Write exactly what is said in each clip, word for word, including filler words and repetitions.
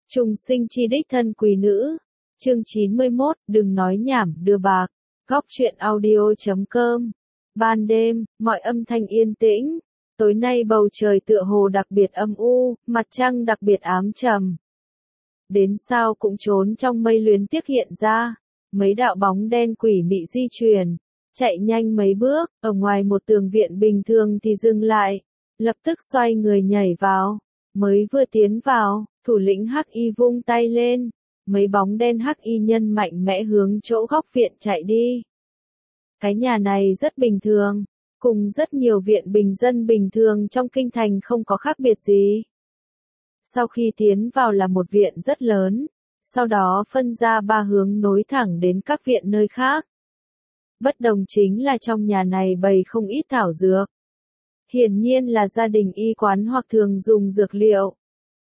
Trùng sinh chi đích thân quý nữ. Chương chín mươi mốt, đừng nói nhảm, đưa bạc. Góc truyện audio chấm com. Ban đêm, mọi âm thanh yên tĩnh. Tối nay bầu trời tựa hồ đặc biệt âm u, mặt trăng đặc biệt ám trầm. Đến sao cũng trốn trong mây luyến tiếc hiện ra. Mấy đạo bóng đen quỷ mị di chuyển. Chạy nhanh mấy bước, ở ngoài một tường viện bình thường thì dừng lại. Lập tức xoay người nhảy vào. Mới vừa tiến vào, thủ lĩnh Hắc Y vung tay lên. Mấy bóng đen Hắc Y nhân mạnh mẽ hướng chỗ góc viện chạy đi. Cái nhà này rất bình thường, cùng rất nhiều viện bình dân bình thường trong kinh thành không có khác biệt gì. Sau khi tiến vào là một viện rất lớn, sau đó phân ra ba hướng nối thẳng đến các viện nơi khác. Bất đồng chính là trong nhà này bày không ít thảo dược. Hiển nhiên là gia đình y quán hoặc thường dùng dược liệu.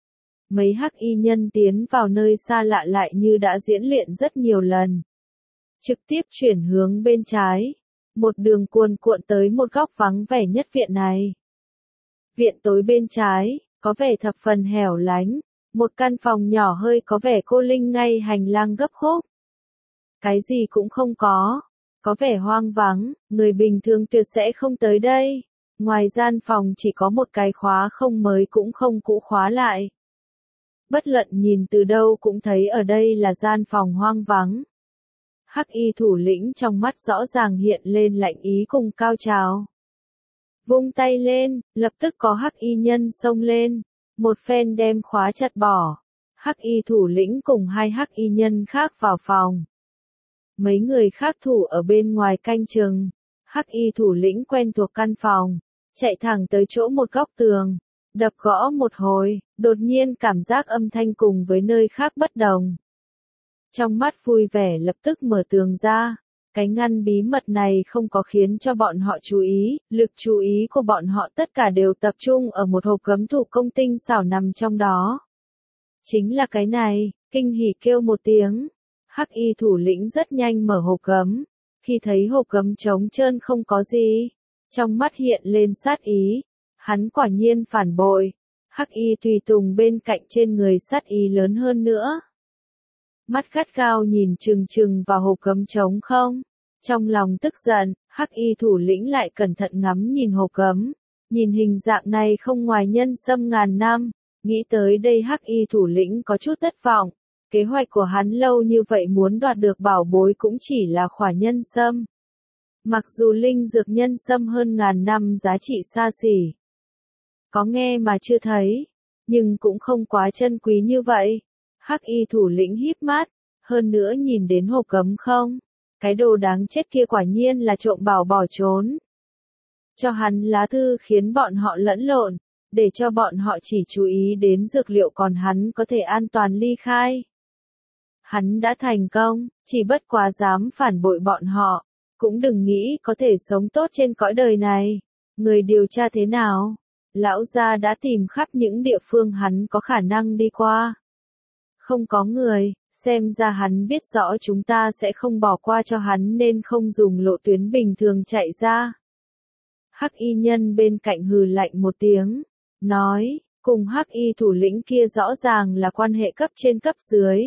Mấy Hắc Y nhân tiến vào nơi xa lạ lại như đã diễn luyện rất nhiều lần. Trực tiếp chuyển hướng bên trái. Một đường cuồn cuộn tới một góc vắng vẻ nhất viện này. Viện tối bên trái, có vẻ thập phần hẻo lánh. Một căn phòng nhỏ hơi có vẻ cô linh ngay hành lang gấp khúc. Cái gì cũng không có. Có vẻ hoang vắng, người bình thường tuyệt sẽ không tới đây. Ngoài gian phòng chỉ có một cái khóa không mới cũng không cũ khóa lại. Bất luận nhìn từ đâu cũng thấy ở đây là gian phòng hoang vắng. Hắc Y thủ lĩnh trong mắt rõ ràng hiện lên lạnh ý cùng cao trào. Vung tay lên, lập tức có Hắc Y nhân xông lên, một phen đem khóa chặt bỏ. Hắc Y thủ lĩnh cùng hai Hắc Y nhân khác vào phòng. Mấy người khác thủ ở bên ngoài canh chừng. Hắc Y thủ lĩnh quen thuộc căn phòng, chạy thẳng tới chỗ một góc tường, đập gõ một hồi, đột nhiên cảm giác âm thanh cùng với nơi khác bất đồng. Trong mắt vui vẻ lập tức mở tường ra, cái ngăn bí mật này không có khiến cho bọn họ chú ý, lực chú ý của bọn họ tất cả đều tập trung ở một hộp gấm thủ công tinh xảo nằm trong đó. Chính là cái này, kinh hỉ kêu một tiếng. Hắc Y thủ lĩnh rất nhanh mở hộp gấm, khi thấy hộp gấm trống trơn không có gì, trong mắt hiện lên sát ý, hắn quả nhiên phản bội. Hắc Y tùy tùng bên cạnh trên người sát ý lớn hơn nữa. Mắt gắt gao nhìn chừng chừng vào hộp gấm trống không, trong lòng tức giận, Hắc Y thủ lĩnh lại cẩn thận ngắm nhìn hộp gấm, nhìn hình dạng này không ngoài nhân sâm ngàn năm, nghĩ tới đây Hắc Y thủ lĩnh có chút thất vọng. Kế hoạch của hắn lâu như vậy muốn đoạt được bảo bối cũng chỉ là khỏa nhân sâm. Mặc dù linh dược nhân sâm hơn ngàn năm giá trị xa xỉ. Có nghe mà chưa thấy, nhưng cũng không quá chân quý như vậy. Hắc Y thủ lĩnh híp mắt, hơn nữa nhìn đến hộp gấm không. Cái đồ đáng chết kia quả nhiên là trộm bảo bỏ trốn. Cho hắn lá thư khiến bọn họ lẫn lộn, để cho bọn họ chỉ chú ý đến dược liệu còn hắn có thể an toàn ly khai. Hắn đã thành công, chỉ bất quá dám phản bội bọn họ, cũng đừng nghĩ có thể sống tốt trên cõi đời này. Người điều tra thế nào? Lão gia đã tìm khắp những địa phương hắn có khả năng đi qua. Không có người, xem ra hắn biết rõ chúng ta sẽ không bỏ qua cho hắn nên không dùng lộ tuyến bình thường chạy ra. Hắc Y nhân bên cạnh hừ lạnh một tiếng, nói, cùng Hắc Y thủ lĩnh kia rõ ràng là quan hệ cấp trên cấp dưới.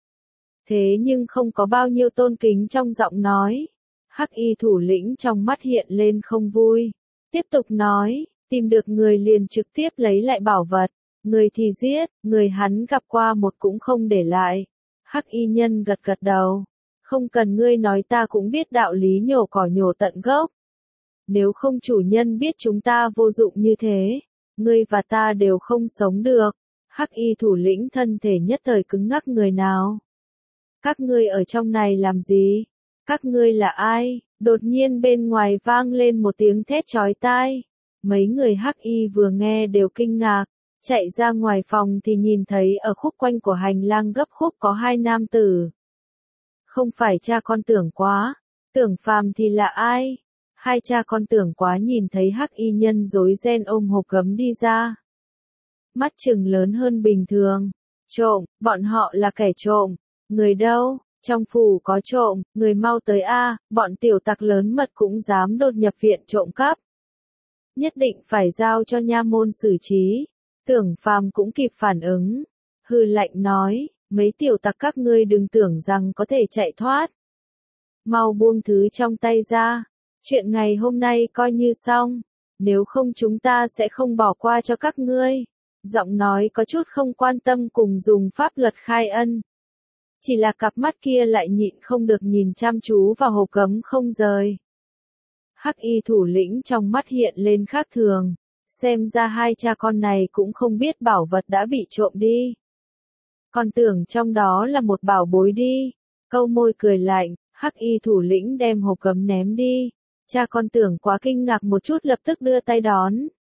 Thế nhưng không có bao nhiêu tôn kính trong giọng nói. Hắc Y thủ lĩnh trong mắt hiện lên không vui. Tiếp tục nói, tìm được người liền trực tiếp lấy lại bảo vật. Người thì giết, người hắn gặp qua một cũng không để lại. Hắc Y nhân gật gật đầu. Không cần ngươi nói ta cũng biết đạo lý nhổ cỏ nhổ tận gốc. Nếu không chủ nhân biết chúng ta vô dụng như thế, ngươi và ta đều không sống được. Hắc Y thủ lĩnh thân thể nhất thời cứng ngắc người nào. Các ngươi ở trong này làm gì? Các ngươi là ai? Đột nhiên bên ngoài vang lên một tiếng thét chói tai. Mấy người Hắc Y vừa nghe đều kinh ngạc, chạy ra ngoài phòng thì nhìn thấy ở khúc quanh của hành lang gấp khúc có hai nam tử. Không phải cha con Tưởng Quá, Tưởng Phàm thì là ai? Hai cha con Tưởng Quá nhìn thấy Hắc Y nhân rối ren ôm hộp gấm đi ra. Mắt trừng lớn hơn bình thường. Trộm, bọn họ là kẻ trộm. Người đâu? Trong phủ có trộm, người mau tới a, bọn tiểu tặc lớn mật cũng dám đột nhập viện trộm cắp. Nhất định phải giao cho nha môn xử trí. Tưởng Phàm cũng kịp phản ứng. hừ lạnh nói, mấy tiểu tặc các ngươi đừng tưởng rằng có thể chạy thoát. Mau buông thứ trong tay ra, chuyện ngày hôm nay coi như xong, nếu không chúng ta sẽ không bỏ qua cho các ngươi. Giọng nói có chút không quan tâm cùng dùng pháp luật khai ân. Chỉ là cặp mắt kia lại nhịn không được nhìn chăm chú vào hộp gấm không rời. Hắc y thủ lĩnh trong mắt hiện lên khác thường, xem ra hai cha con này cũng không biết bảo vật đã bị trộm đi. Còn tưởng trong đó là một bảo bối đi, câu môi cười lạnh, hắc y thủ lĩnh đem hộp gấm ném đi. Cha con tưởng quá kinh ngạc một chút lập tức đưa tay đón.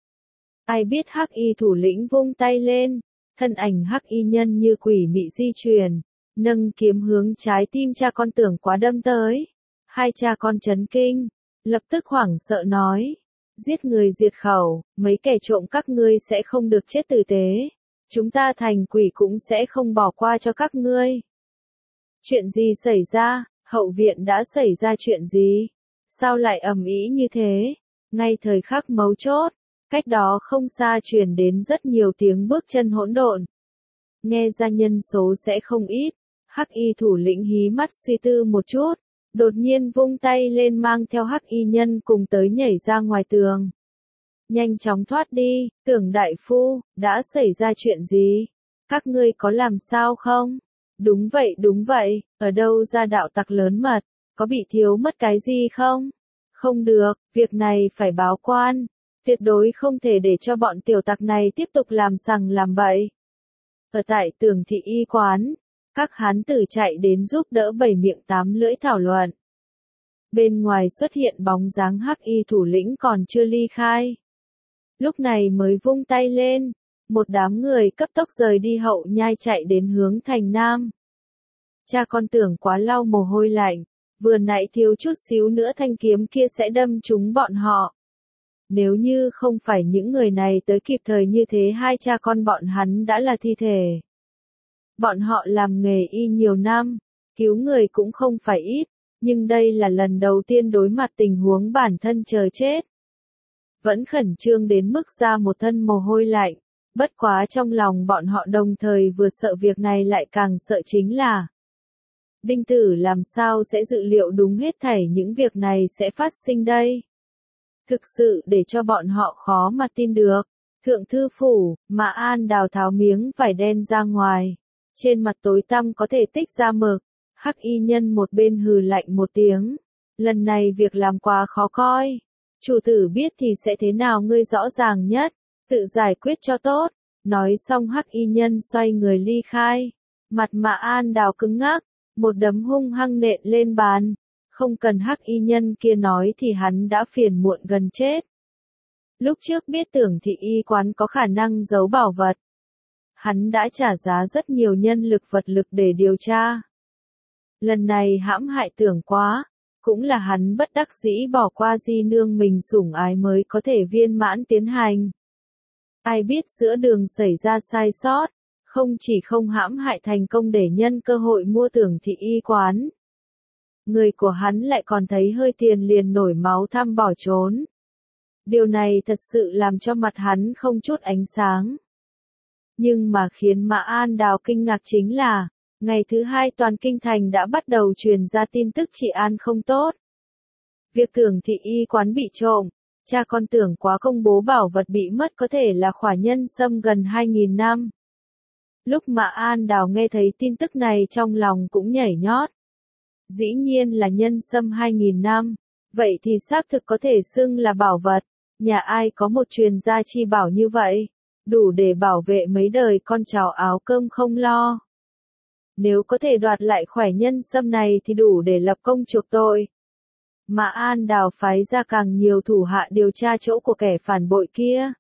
Ai biết hắc y thủ lĩnh vung tay lên, thân ảnh hắc y nhân như quỷ mị di chuyển, nâng kiếm hướng trái tim cha con tưởng quá đâm tới. Hai cha con chấn kinh, lập tức hoảng sợ nói, giết người diệt khẩu, mấy kẻ trộm các ngươi sẽ không được chết tử tế, chúng ta thành quỷ cũng sẽ không bỏ qua cho các ngươi. Chuyện gì xảy ra, hậu viện đã xảy ra chuyện gì? Sao lại ầm ĩ như thế? Ngay thời khắc mấu chốt, cách đó không xa truyền đến rất nhiều tiếng bước chân hỗn độn. Nghe ra nhân số sẽ không ít, hắc y thủ lĩnh hí mắt suy tư một chút, đột nhiên vung tay lên mang theo hắc y nhân cùng tới nhảy ra ngoài tường. Nhanh chóng thoát đi, Tưởng đại phu, đã xảy ra chuyện gì? Các ngươi có làm sao không? Đúng vậy đúng vậy, ở đâu ra đạo tặc lớn mật, có bị thiếu mất cái gì không? Không được, việc này phải báo quan, tuyệt đối không thể để cho bọn tiểu tặc này tiếp tục làm sằng làm bậy. Ở tại Tưởng thị y quán, các hán tử chạy đến giúp đỡ bảy miệng tám lưỡi thảo luận. Bên ngoài xuất hiện bóng dáng hắc y thủ lĩnh còn chưa ly khai. Lúc này mới vung tay lên, một đám người cấp tốc rời đi hậu nhai chạy đến hướng thành nam. Cha con Tưởng quá lau mồ hôi lạnh, vừa nãy thiếu chút xíu nữa thanh kiếm kia sẽ đâm trúng bọn họ. Nếu như không phải những người này tới kịp thời như thế hai cha con bọn hắn đã là thi thể. Bọn họ làm nghề y nhiều năm, cứu người cũng không phải ít, nhưng đây là lần đầu tiên đối mặt tình huống bản thân chờ chết. Vẫn khẩn trương đến mức ra một thân mồ hôi lạnh, bất quá trong lòng bọn họ đồng thời vừa sợ việc này lại càng sợ chính là Đinh Tử làm sao sẽ dự liệu đúng hết thảy những việc này sẽ phát sinh đây. Thực sự để cho bọn họ khó mà tin được. Thượng thư phủ, Mã An Đào tháo miếng vải đen ra ngoài. Trên mặt tối tăm có thể tích ra mực. Hắc y nhân một bên hừ lạnh một tiếng. Lần này việc làm quá khó coi. Chủ tử biết thì sẽ thế nào ngươi rõ ràng nhất. Tự giải quyết cho tốt. Nói xong hắc y nhân xoay người ly khai. Mặt Mã An Đào cứng ngắc. Một đấm hung hăng nện lên bàn. Không cần hắc y nhân kia nói thì hắn đã phiền muộn gần chết. Lúc trước biết Tưởng thị y quán có khả năng giấu bảo vật. Hắn đã trả giá rất nhiều nhân lực vật lực để điều tra. Lần này hãm hại Tưởng quá, cũng là hắn bất đắc dĩ bỏ qua di nương mình sủng ái mới có thể viên mãn tiến hành. Ai biết giữa đường xảy ra sai sót, không chỉ không hãm hại thành công để nhân cơ hội mua Tưởng thị y quán. Người của hắn lại còn thấy hơi tiền liền nổi máu thăm bỏ trốn. Điều này thật sự làm cho mặt hắn không chút ánh sáng. Nhưng mà khiến Mã An Đào kinh ngạc chính là, ngày thứ hai toàn kinh thành đã bắt đầu truyền ra tin tức trị an không tốt. Việc Tưởng thị y quán bị trộm, cha con Tưởng quá công bố bảo vật bị mất có thể là khỏa nhân sâm gần hai nghìn năm. Lúc Mã An Đào nghe thấy tin tức này trong lòng cũng nhảy nhót. Dĩ nhiên là nhân sâm hai nghìn năm, vậy thì xác thực có thể xưng là bảo vật, nhà ai có một truyền gia chi bảo như vậy, đủ để bảo vệ mấy đời con cháu áo cơm không lo. Nếu có thể đoạt lại khỏe nhân sâm này thì đủ để lập công chuộc tội. Mã An Đào phái ra càng nhiều thủ hạ điều tra chỗ của kẻ phản bội kia.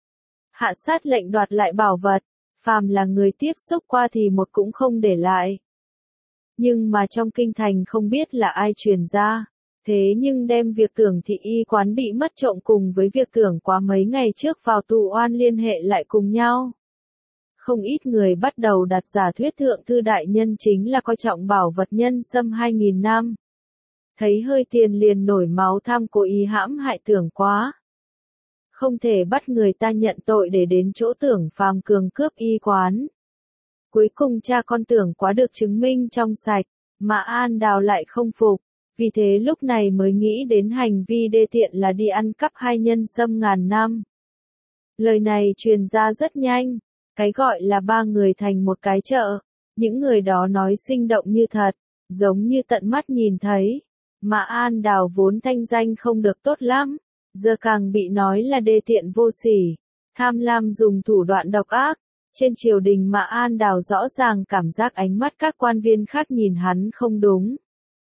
Hạ sát lệnh đoạt lại bảo vật, phàm là người tiếp xúc qua thì một cũng không để lại. Nhưng mà trong kinh thành không biết là ai truyền ra, thế nhưng đem việc Tưởng thị y quán bị mất trộm cùng với việc Tưởng quá mấy ngày trước vào tù oan liên hệ lại cùng nhau. Không ít người bắt đầu đặt giả thuyết thượng thư đại nhân chính là coi trọng bảo vật nhân sâm hai nghìn năm. Thấy hơi tiền liền nổi máu tham cố ý hãm hại Tưởng quá. Không thể bắt người ta nhận tội để đến chỗ Tưởng phàm cường cướp y quán. Cuối cùng cha con tưởng quá được chứng minh trong sạch, mà An Đào lại không phục, vì thế lúc này mới nghĩ đến hành vi đê tiện là đi ăn cắp hai nhân sâm ngàn năm. Lời này truyền ra rất nhanh, cái gọi là ba người thành một cái chợ, những người đó nói sinh động như thật, giống như tận mắt nhìn thấy, mà An Đào vốn thanh danh không được tốt lắm, giờ càng bị nói là đê tiện vô sỉ, tham lam dùng thủ đoạn độc ác. Trên triều đình mà An Đào rõ ràng cảm giác ánh mắt các quan viên khác nhìn hắn không đúng.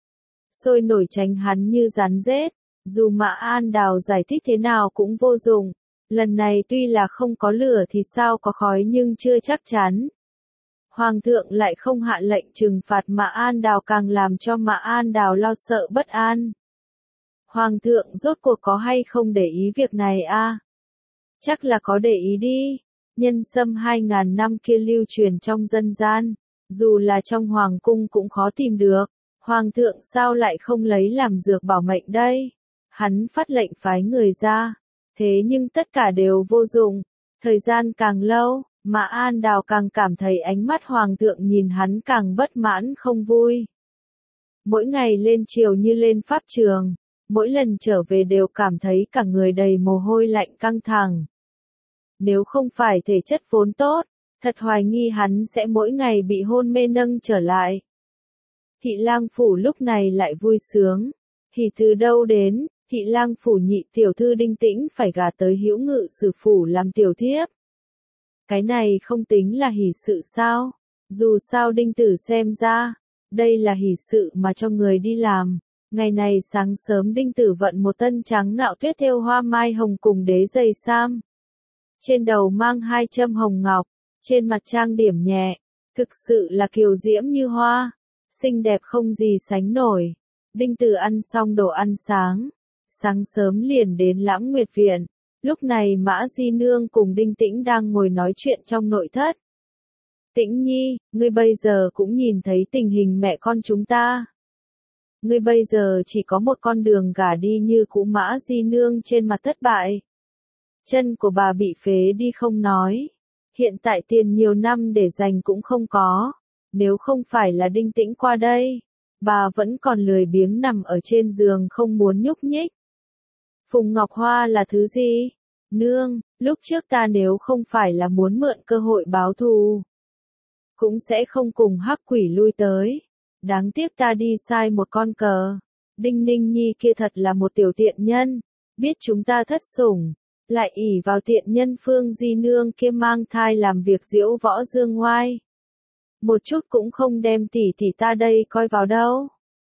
Sôi nổi tránh hắn như rắn rết, dù mà An Đào giải thích thế nào cũng vô dụng. Lần này tuy là không có lửa thì sao có khói nhưng chưa chắc chắn. Hoàng thượng lại không hạ lệnh trừng phạt mà An Đào càng làm cho mà An Đào lo sợ bất an. Hoàng thượng rốt cuộc có hay không để ý việc này a? À? Chắc là có để ý đi. Nhân sâm hai ngàn năm kia lưu truyền trong dân gian, dù là trong hoàng cung cũng khó tìm được, hoàng thượng sao lại không lấy làm dược bảo mệnh đây? Hắn phát lệnh phái người ra, thế nhưng tất cả đều vô dụng, thời gian càng lâu, mà An Đào càng cảm thấy ánh mắt hoàng thượng nhìn hắn càng bất mãn không vui. Mỗi ngày lên triều như lên pháp trường, mỗi lần trở về đều cảm thấy cả người đầy mồ hôi lạnh căng thẳng. Nếu không phải thể chất vốn tốt, thật hoài nghi hắn sẽ mỗi ngày bị hôn mê nâng trở lại. Thị lang phủ lúc này lại vui sướng. Hỉ từ đâu đến, thị lang phủ nhị tiểu thư Đinh Tĩnh phải gả tới Hữu Ngự Sử phủ làm tiểu thiếp. Cái này không tính là hỉ sự sao? Dù sao Đinh Tử xem ra, đây là hỉ sự mà cho người đi làm. Ngày này sáng sớm Đinh Tử vận một tân trắng ngạo tuyết thêu hoa mai hồng cùng đế dày sam. Trên đầu mang hai châm hồng ngọc, trên mặt trang điểm nhẹ, thực sự là kiều diễm như hoa, xinh đẹp không gì sánh nổi. Đinh Tử ăn xong đồ ăn sáng, sáng sớm liền đến Lãng Nguyệt viện, lúc này Mã Di Nương cùng Đinh Tĩnh đang ngồi nói chuyện trong nội thất. Tĩnh Nhi, ngươi bây giờ cũng nhìn thấy tình hình mẹ con chúng ta. Ngươi bây giờ chỉ có một con đường gả đi như cũ. Mã Di Nương trên mặt thất bại. Chân của bà bị phế đi không nói. Hiện tại tiền nhiều năm để dành cũng không có. Nếu không phải là Đinh Tĩnh qua đây, bà vẫn còn lười biếng nằm ở trên giường không muốn nhúc nhích. Phùng Ngọc Hoa là thứ gì? Nương, lúc trước ta nếu không phải là muốn mượn cơ hội báo thù, cũng sẽ không cùng Hắc Quỷ lui tới. Đáng tiếc ta đi sai một con cờ. Đinh Ninh Nhi kia thật là một tiểu tiện nhân, biết chúng ta thất sủng, lại ỷ vào tiện nhân Phương Di Nương kia mang thai làm việc diễu võ dương ngoai. Một chút cũng không đem tỷ tỷ ta đây coi vào đâu.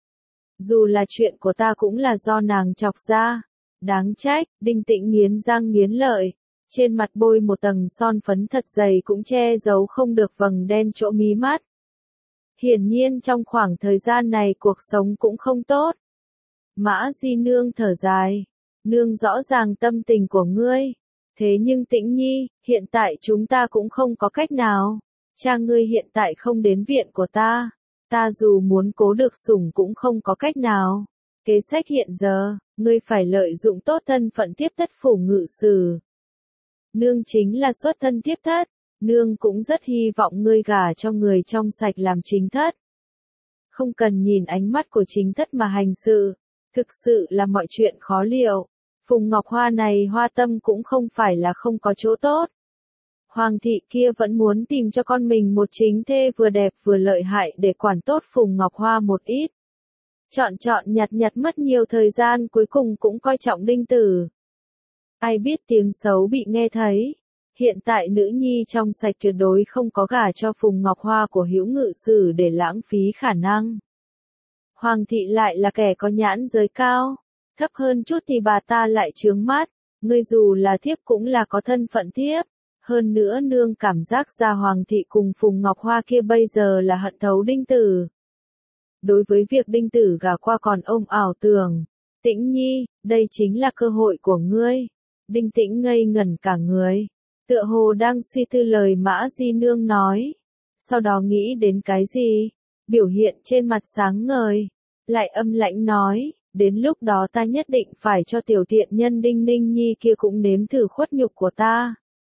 Dù là chuyện của ta cũng là do nàng chọc ra. Đáng trách, Đinh Tĩnh nghiến răng nghiến lợi, trên mặt bôi một tầng son phấn thật dày cũng che giấu không được vầng đen chỗ mí mắt. Hiển nhiên trong khoảng thời gian này cuộc sống cũng không tốt. Mã Di Nương thở dài, nương rõ ràng tâm tình của ngươi, thế nhưng Tĩnh Nhi, hiện tại chúng ta cũng không có cách nào. Cha ngươi hiện tại không đến viện của ta, ta dù muốn cố được sủng cũng không có cách nào. Kế sách hiện giờ, ngươi phải lợi dụng tốt thân phận tiếp thất phủ ngự sử. Nương chính là xuất thân tiếp thất, nương cũng rất hy vọng ngươi gả cho người trong sạch làm chính thất. Không cần nhìn ánh mắt của chính thất mà hành sự, thực sự là mọi chuyện khó liệu. Phùng Ngọc Hoa này hoa tâm cũng không phải là không có chỗ tốt. Hoàng thị kia vẫn muốn tìm cho con mình một chính thê vừa đẹp vừa lợi hại để quản tốt Phùng Ngọc Hoa một ít. Chọn chọn nhặt nhặt mất nhiều thời gian cuối cùng cũng coi trọng Đinh Tử. Ai biết tiếng xấu bị nghe thấy. Hiện tại nữ nhi trong sạch tuyệt đối không có gả cho Phùng Ngọc Hoa của Hữu Ngự Sử để lãng phí khả năng. Hoàng thị lại là kẻ có nhãn giới cao, thấp hơn chút thì bà ta lại chướng mắt, ngươi dù là thiếp cũng là có thân phận thiếp. Hơn nữa nương cảm giác ra Hoàng thị cùng Phùng Ngọc Hoa kia bây giờ là hận thấu Đinh Tử. Đối với việc Đinh Tử gả qua còn ôm ảo tưởng, Tĩnh Nhi, đây chính là cơ hội của ngươi. Đinh Tĩnh ngây ngẩn cả người, tựa hồ đang suy tư lời Mã Di Nương nói. Sau đó nghĩ đến cái gì, biểu hiện trên mặt sáng ngời, lại âm lãnh nói, đến lúc đó ta nhất định phải cho tiểu tiện nhân Đinh Ninh Nhi kia cũng nếm thử khuất nhục của ta.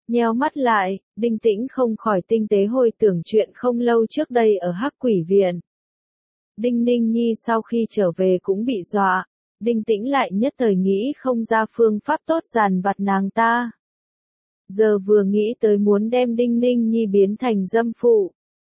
Nheo mắt lại, Đinh Tĩnh không khỏi tinh tế hồi tưởng chuyện không lâu trước đây ở Hắc Quỷ Viện. Đinh Ninh Nhi sau khi trở về cũng bị dọa, Đinh Tĩnh lại nhất thời nghĩ không ra phương pháp tốt dàn vặt nàng ta. Giờ vừa nghĩ tới muốn đem Đinh Ninh Nhi biến thành dâm phụ.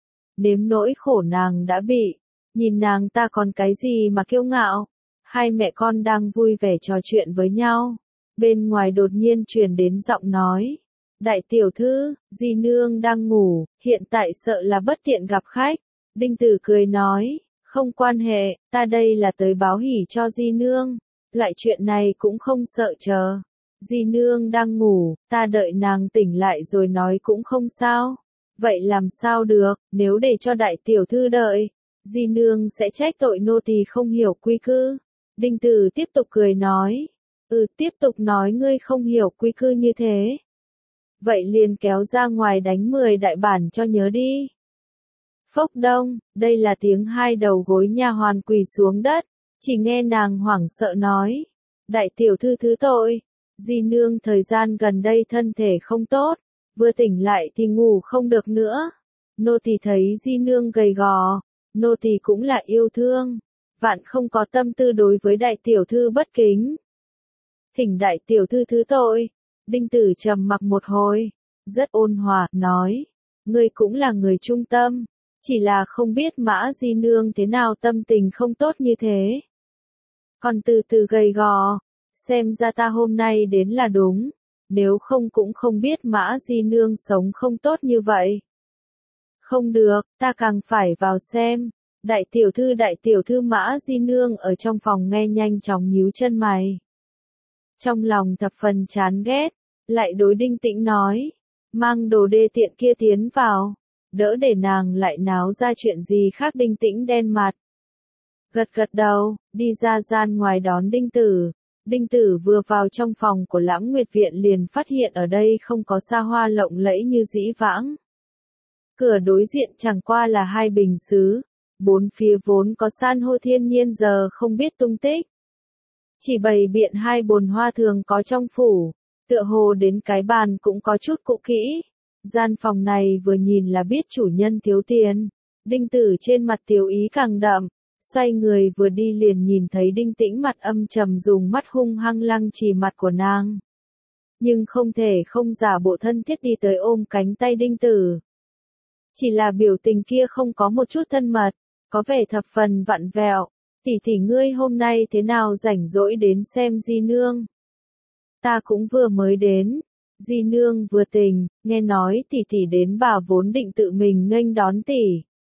Nếm nỗi khổ nàng đã bị, nhìn nàng ta còn cái gì mà kiêu ngạo. Hai mẹ con đang vui vẻ trò chuyện với nhau, bên ngoài đột nhiên truyền đến giọng nói. Đại tiểu thư, Di Nương đang ngủ, hiện tại sợ là bất tiện gặp khách. Đinh Tử cười nói, không quan hệ, ta đây là tới báo hỉ cho Di Nương, loại chuyện này cũng không sợ chờ. Di Nương đang ngủ, ta đợi nàng tỉnh lại rồi nói cũng không sao. Vậy làm sao được, nếu để cho đại tiểu thư đợi, Di Nương sẽ trách tội nô tỳ không hiểu quy cư. Đinh Tử tiếp tục cười nói, ừ tiếp tục nói ngươi không hiểu quy cư như thế. Vậy liền kéo ra ngoài đánh mười đại bản cho nhớ đi. Phốc đông, đây là tiếng hai đầu gối nha hoàn quỳ xuống đất, chỉ nghe nàng hoảng sợ nói. Đại tiểu thư thứ tội, Di Nương thời gian gần đây thân thể không tốt, vừa tỉnh lại thì ngủ không được nữa. Nô tỳ thấy Di Nương gầy gò, nô tỳ cũng là yêu thương, vạn không có tâm tư đối với đại tiểu thư bất kính. Thỉnh đại tiểu thư thứ tội. Đinh Tử trầm mặc một hồi, rất ôn hòa, nói, ngươi cũng là người trung tâm, chỉ là không biết Mã Di Nương thế nào tâm tình không tốt như thế. Còn từ từ gầy gò, xem ra ta hôm nay đến là đúng, nếu không cũng không biết Mã Di Nương sống không tốt như vậy. Không được, ta càng phải vào xem. Đại tiểu thư đại tiểu thư Mã Di Nương ở trong phòng nghe nhanh chóng nhíu chân mày. Trong lòng thập phần chán ghét, lại đối Đinh Tĩnh nói, mang đồ đê tiện kia tiến vào, đỡ để nàng lại náo ra chuyện gì khác. Đinh Tĩnh đen mặt, gật gật đầu, đi ra gian ngoài đón Đinh Tử. Đinh Tử vừa vào trong phòng của Lãng Nguyệt Viện liền phát hiện ở đây không có xa hoa lộng lẫy như dĩ vãng. Cửa đối diện chẳng qua là hai bình sứ, bốn phía vốn có san hô thiên nhiên giờ không biết tung tích. Chỉ bày biện hai bồn hoa thường có trong phủ, tựa hồ đến cái bàn cũng có chút cũ kỹ. Gian phòng này vừa nhìn là biết chủ nhân thiếu tiền. Đinh Tử trên mặt tiêu ý càng đậm, xoay người vừa đi liền nhìn thấy Đinh Tĩnh mặt âm trầm dùng mắt hung hăng lăng trì mặt của nàng. Nhưng không thể không giả bộ thân thiết đi tới ôm cánh tay Đinh Tử. Chỉ là biểu tình kia không có một chút thân mật, có vẻ thập phần vặn vẹo. Tỷ tỷ ngươi hôm nay thế nào rảnh rỗi đến xem Di Nương? Ta cũng vừa mới đến. Di Nương vừa tỉnh, nghe nói tỷ tỷ đến bà vốn định tự mình nghênh đón tỷ.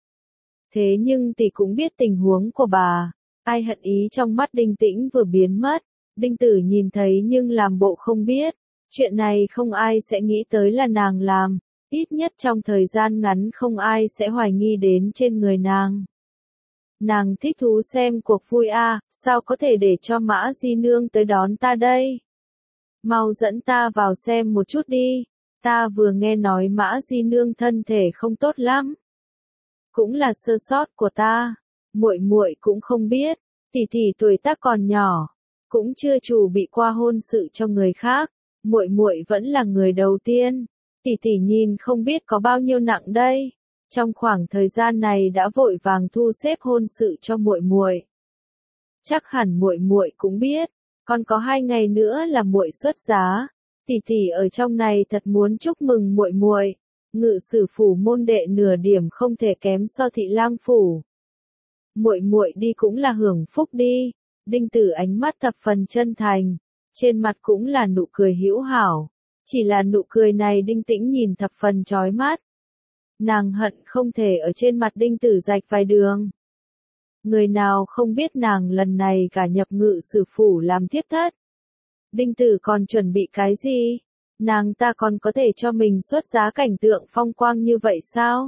Thế nhưng tỷ cũng biết tình huống của bà. Ai hận ý trong mắt Đinh Tĩnh vừa biến mất. Đinh Tử nhìn thấy nhưng làm bộ không biết. Chuyện này không ai sẽ nghĩ tới là nàng làm. Ít nhất trong thời gian ngắn không ai sẽ hoài nghi đến trên người nàng. Nàng thích thú xem cuộc vui à, sao có thể để cho Mã Di Nương tới đón ta đây? Mau dẫn ta vào xem một chút đi, ta vừa nghe nói Mã Di Nương thân thể không tốt lắm. Cũng là sơ sót của ta, muội muội cũng không biết, tỷ tỷ tuổi tác còn nhỏ, cũng chưa chủ bị qua hôn sự cho người khác, muội muội vẫn là người đầu tiên, tỷ tỷ nhìn không biết có bao nhiêu nặng đây. Trong khoảng thời gian này đã vội vàng thu xếp hôn sự cho muội muội. Chắc hẳn muội muội cũng biết, còn có hai ngày nữa là muội xuất giá, tỷ tỷ ở trong này thật muốn chúc mừng muội muội. Ngự sử phủ môn đệ nửa điểm không thể kém so thị lang phủ. Muội muội đi cũng là hưởng phúc đi. Đinh Tử ánh mắt thập phần chân thành, trên mặt cũng là nụ cười hữu hảo, chỉ là nụ cười này Đinh Tĩnh nhìn thập phần chói mắt. Nàng hận không thể ở trên mặt Đinh Tử rạch vài đường. Người nào không biết nàng lần này cả nhập ngự sử phủ làm thiếp thất. Đinh Tử còn chuẩn bị cái gì? Nàng ta còn có thể cho mình xuất giá cảnh tượng phong quang như vậy sao?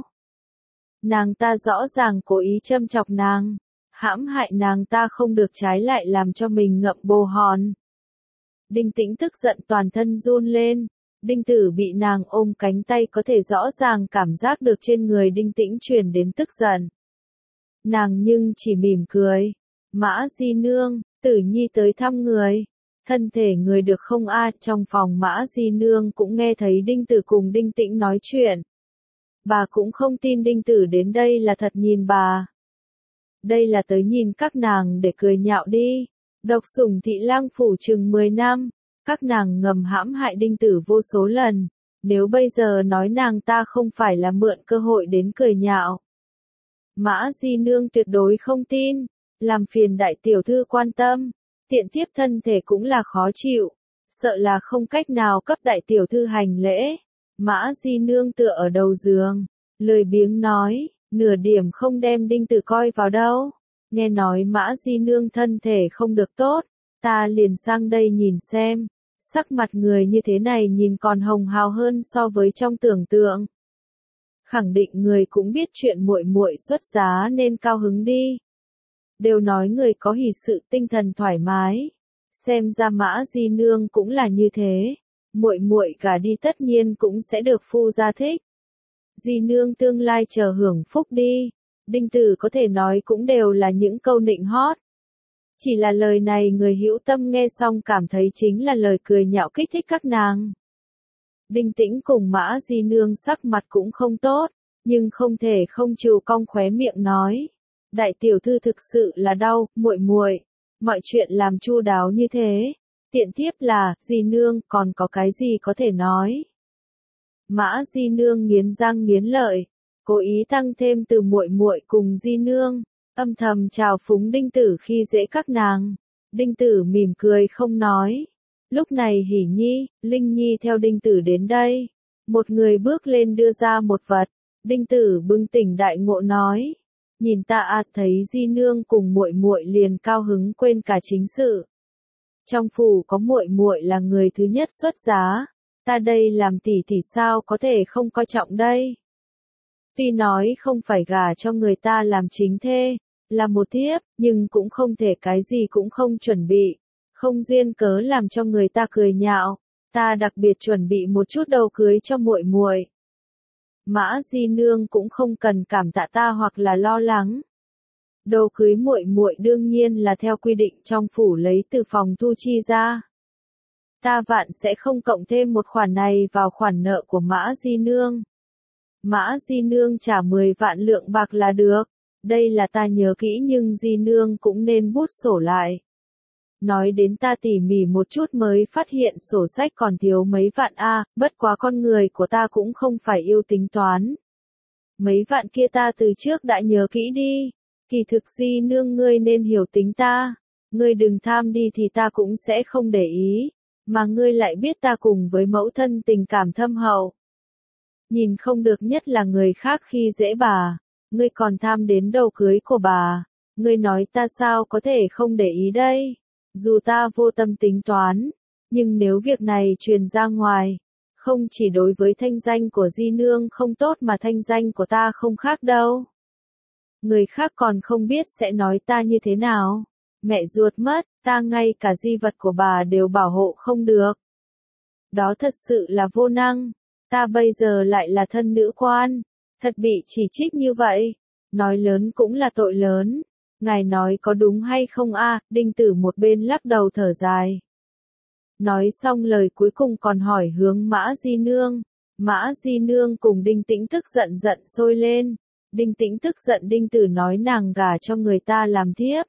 Nàng ta rõ ràng cố ý châm chọc nàng, hãm hại nàng ta không được trái lại làm cho mình ngậm bồ hòn. Đinh Tĩnh tức giận toàn thân run lên. Đinh Tử bị nàng ôm cánh tay có thể rõ ràng cảm giác được trên người Đinh Tĩnh truyền đến tức giận. Nàng nhưng chỉ mỉm cười. Mã Di Nương, Tử Nhi tới thăm người. thân thể người được không a? Trong phòng Mã Di Nương cũng nghe thấy Đinh Tử cùng Đinh Tĩnh nói chuyện. Bà cũng không tin Đinh Tử đến đây là thật nhìn bà. Đây là tới nhìn các nàng để cười nhạo đi. Độc sủng thị lang phủ chừng mười năm, các nàng ngầm hãm hại Đinh Tử vô số lần. Nếu bây giờ nói nàng ta không phải là mượn cơ hội đến cười nhạo. Mã Di Nương tuyệt đối không tin, làm phiền đại tiểu thư quan tâm, tiện thiếp thân thể cũng là khó chịu, sợ là không cách nào cấp đại tiểu thư hành lễ. Mã Di Nương tựa ở đầu giường, lười biếng nói, nửa điểm không đem Đinh Tử coi vào đâu. Nghe nói Mã Di Nương thân thể không được tốt, ta liền sang đây nhìn xem. Sắc mặt người như thế này nhìn còn hồng hào hơn so với trong tưởng tượng. Khẳng định người cũng biết chuyện muội muội xuất giá nên cao hứng đi. Đều nói người có hỷ sự tinh thần thoải mái. Xem ra Mã Di Nương cũng là như thế. Muội muội gả đi tất nhiên cũng sẽ được phu gia thích. Di Nương tương lai chờ hưởng phúc đi. Đinh Tử có thể nói cũng đều là những câu nịnh hót. Chỉ là lời này người hữu tâm nghe xong cảm thấy chính là lời cười nhạo kích thích các nàng. Đinh Tĩnh cùng Mã Di Nương sắc mặt cũng không tốt, nhưng không thể không chịu cong khóe miệng nói. Đại tiểu thư thực sự là đau, muội muội, mọi chuyện làm chu đáo như thế. Tiện thiếp là, Di Nương, còn có cái gì có thể nói. Mã Di Nương nghiến răng nghiến lợi, cố ý tăng thêm từ muội muội cùng Di Nương. Âm thầm chào phúng Đinh Tử khi dễ các nàng. Đinh Tử mỉm cười không nói. Lúc này Hỉ Nhi, Linh Nhi theo Đinh Tử đến đây. Một người bước lên đưa ra một vật. Đinh Tử bừng tỉnh đại ngộ nói. Nhìn ta à, thấy Di Nương cùng muội muội liền cao hứng quên cả chính sự. Trong phủ có muội muội là người thứ nhất xuất giá. Ta đây làm tỷ tỷ sao có thể không coi trọng đây. Tuy nói không phải gả cho người ta làm chính thê, là một thiếp, nhưng cũng không thể cái gì cũng không chuẩn bị, không duyên cớ làm cho người ta cười nhạo. Ta đặc biệt chuẩn bị một chút đầu cưới cho muội muội. Mã Di Nương cũng không cần cảm tạ ta hoặc là lo lắng. Đầu cưới muội muội đương nhiên là theo quy định trong phủ lấy từ phòng thu chi ra. Ta vạn sẽ không cộng thêm một khoản này vào khoản nợ của Mã Di Nương. Mã Di Nương trả mười vạn lượng bạc là được. Đây là ta nhớ kỹ nhưng Di Nương cũng nên bút sổ lại. Nói đến ta tỉ mỉ một chút mới phát hiện sổ sách còn thiếu mấy vạn a, bất quá con người của ta cũng không phải yêu tính toán. Mấy vạn kia ta từ trước đã nhớ kỹ đi. Kỳ thực Di Nương ngươi nên hiểu tính ta. Ngươi đừng tham đi thì ta cũng sẽ không để ý. Mà ngươi lại biết ta cùng với mẫu thân tình cảm thâm hậu. Nhìn không được nhất là người khác khi dễ bà. Ngươi còn tham đến đầu cưới của bà. Ngươi nói ta sao có thể không để ý đây. Dù ta vô tâm tính toán. Nhưng nếu việc này truyền ra ngoài. Không chỉ đối với thanh danh của Di Nương không tốt mà thanh danh của ta không khác đâu. Người khác còn không biết sẽ nói ta như thế nào. Mẹ ruột mất, ta ngay cả di vật của bà đều bảo hộ không được. Đó thật sự là vô năng. Ta bây giờ lại là thân nữ quan. Thật bị chỉ trích như vậy. Nói lớn cũng là tội lớn. Ngài nói có đúng hay không a? Đinh Tử một bên lắc đầu thở dài. Nói xong lời cuối cùng còn hỏi hướng Mã Di Nương. Mã Di Nương cùng Đinh Tĩnh tức giận giận sôi lên. Đinh Tĩnh tức giận Đinh Tử nói nàng gả cho người ta làm thiếp.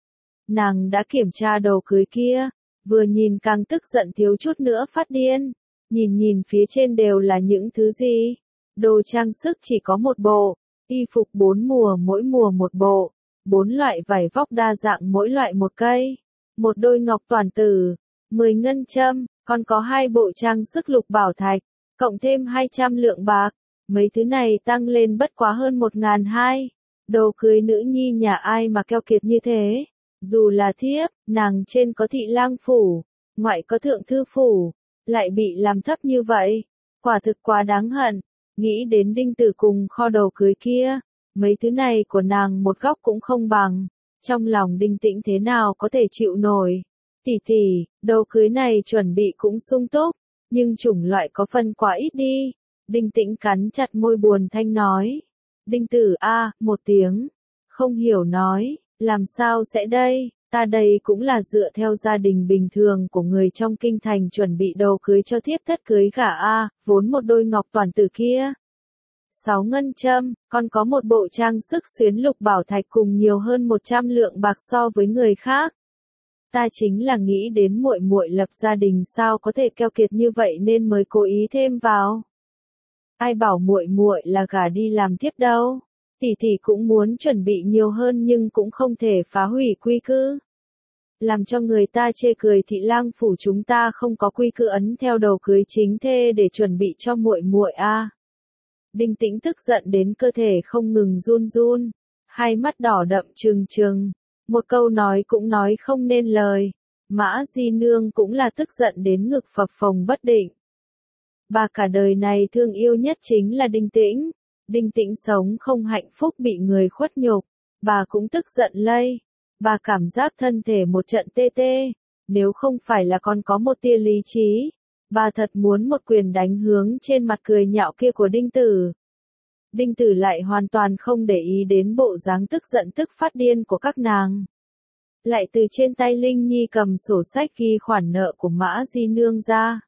Nàng đã kiểm tra đồ cưới kia. Vừa nhìn càng tức giận thiếu chút nữa phát điên. Nhìn nhìn phía trên đều là những thứ gì? Đồ trang sức chỉ có một bộ. Y phục bốn mùa mỗi mùa một bộ. Bốn loại vải vóc đa dạng mỗi loại một cây. Một đôi ngọc toàn tử. Mười ngân châm. Còn có hai bộ trang sức lục bảo thạch. Cộng thêm hai trăm lượng bạc. Mấy thứ này tăng lên bất quá hơn một ngàn hai. Đồ cưới nữ nhi nhà ai mà keo kiệt như thế. Dù là thiếp, nàng trên có thị lang phủ. Ngoại có thượng thư phủ. Lại bị làm thấp như vậy. Quả thực quá đáng hận. Nghĩ đến Đinh Tử cùng kho đồ cưới kia. Mấy thứ này của nàng một góc cũng không bằng. Trong lòng Đinh Tĩnh thế nào có thể chịu nổi. Tỷ tỷ, đồ cưới này chuẩn bị cũng sung túc. Nhưng chủng loại có phần quá ít đi. Đinh Tĩnh cắn chặt môi buồn thanh nói. Đinh Tử a, một tiếng. Không hiểu nói, làm sao sẽ đây? Ta đây cũng là dựa theo gia đình bình thường của người trong kinh thành chuẩn bị đồ cưới cho thiếp thất cưới gả a, vốn một đôi ngọc toàn tử kia. Sáu ngân châm, còn có một bộ trang sức xuyến lục bảo thạch cùng nhiều hơn một trăm lượng bạc so với người khác. Ta chính là nghĩ đến muội muội lập gia đình sao có thể keo kiệt như vậy nên mới cố ý thêm vào. Ai bảo muội muội là gả đi làm thiếp đâu. Tỷ tỷ cũng muốn chuẩn bị nhiều hơn nhưng cũng không thể phá hủy quy cư. Làm cho người ta chê cười Thị Lang phủ chúng ta không có quy cư ấn theo đầu cưới chính thê để chuẩn bị cho muội muội a. Đinh Tĩnh tức giận đến cơ thể không ngừng run run, hai mắt đỏ đậm trừng trừng, một câu nói cũng nói không nên lời. Mã Di Nương cũng là tức giận đến ngực phập phồng bất định. Bà cả đời này thương yêu nhất chính là Đinh Tĩnh. Đinh Tĩnh sống không hạnh phúc bị người khuất nhục, bà cũng tức giận lây. Bà cảm giác thân thể một trận tê tê, nếu không phải là còn có một tia lý trí, bà thật muốn một quyền đánh hướng trên mặt cười nhạo kia của Đinh Tử. Đinh Tử lại hoàn toàn không để ý đến bộ dáng tức giận tức phát điên của các nàng. Lại từ trên tay Linh Nhi cầm sổ sách ghi khoản nợ của Mã Di Nương ra.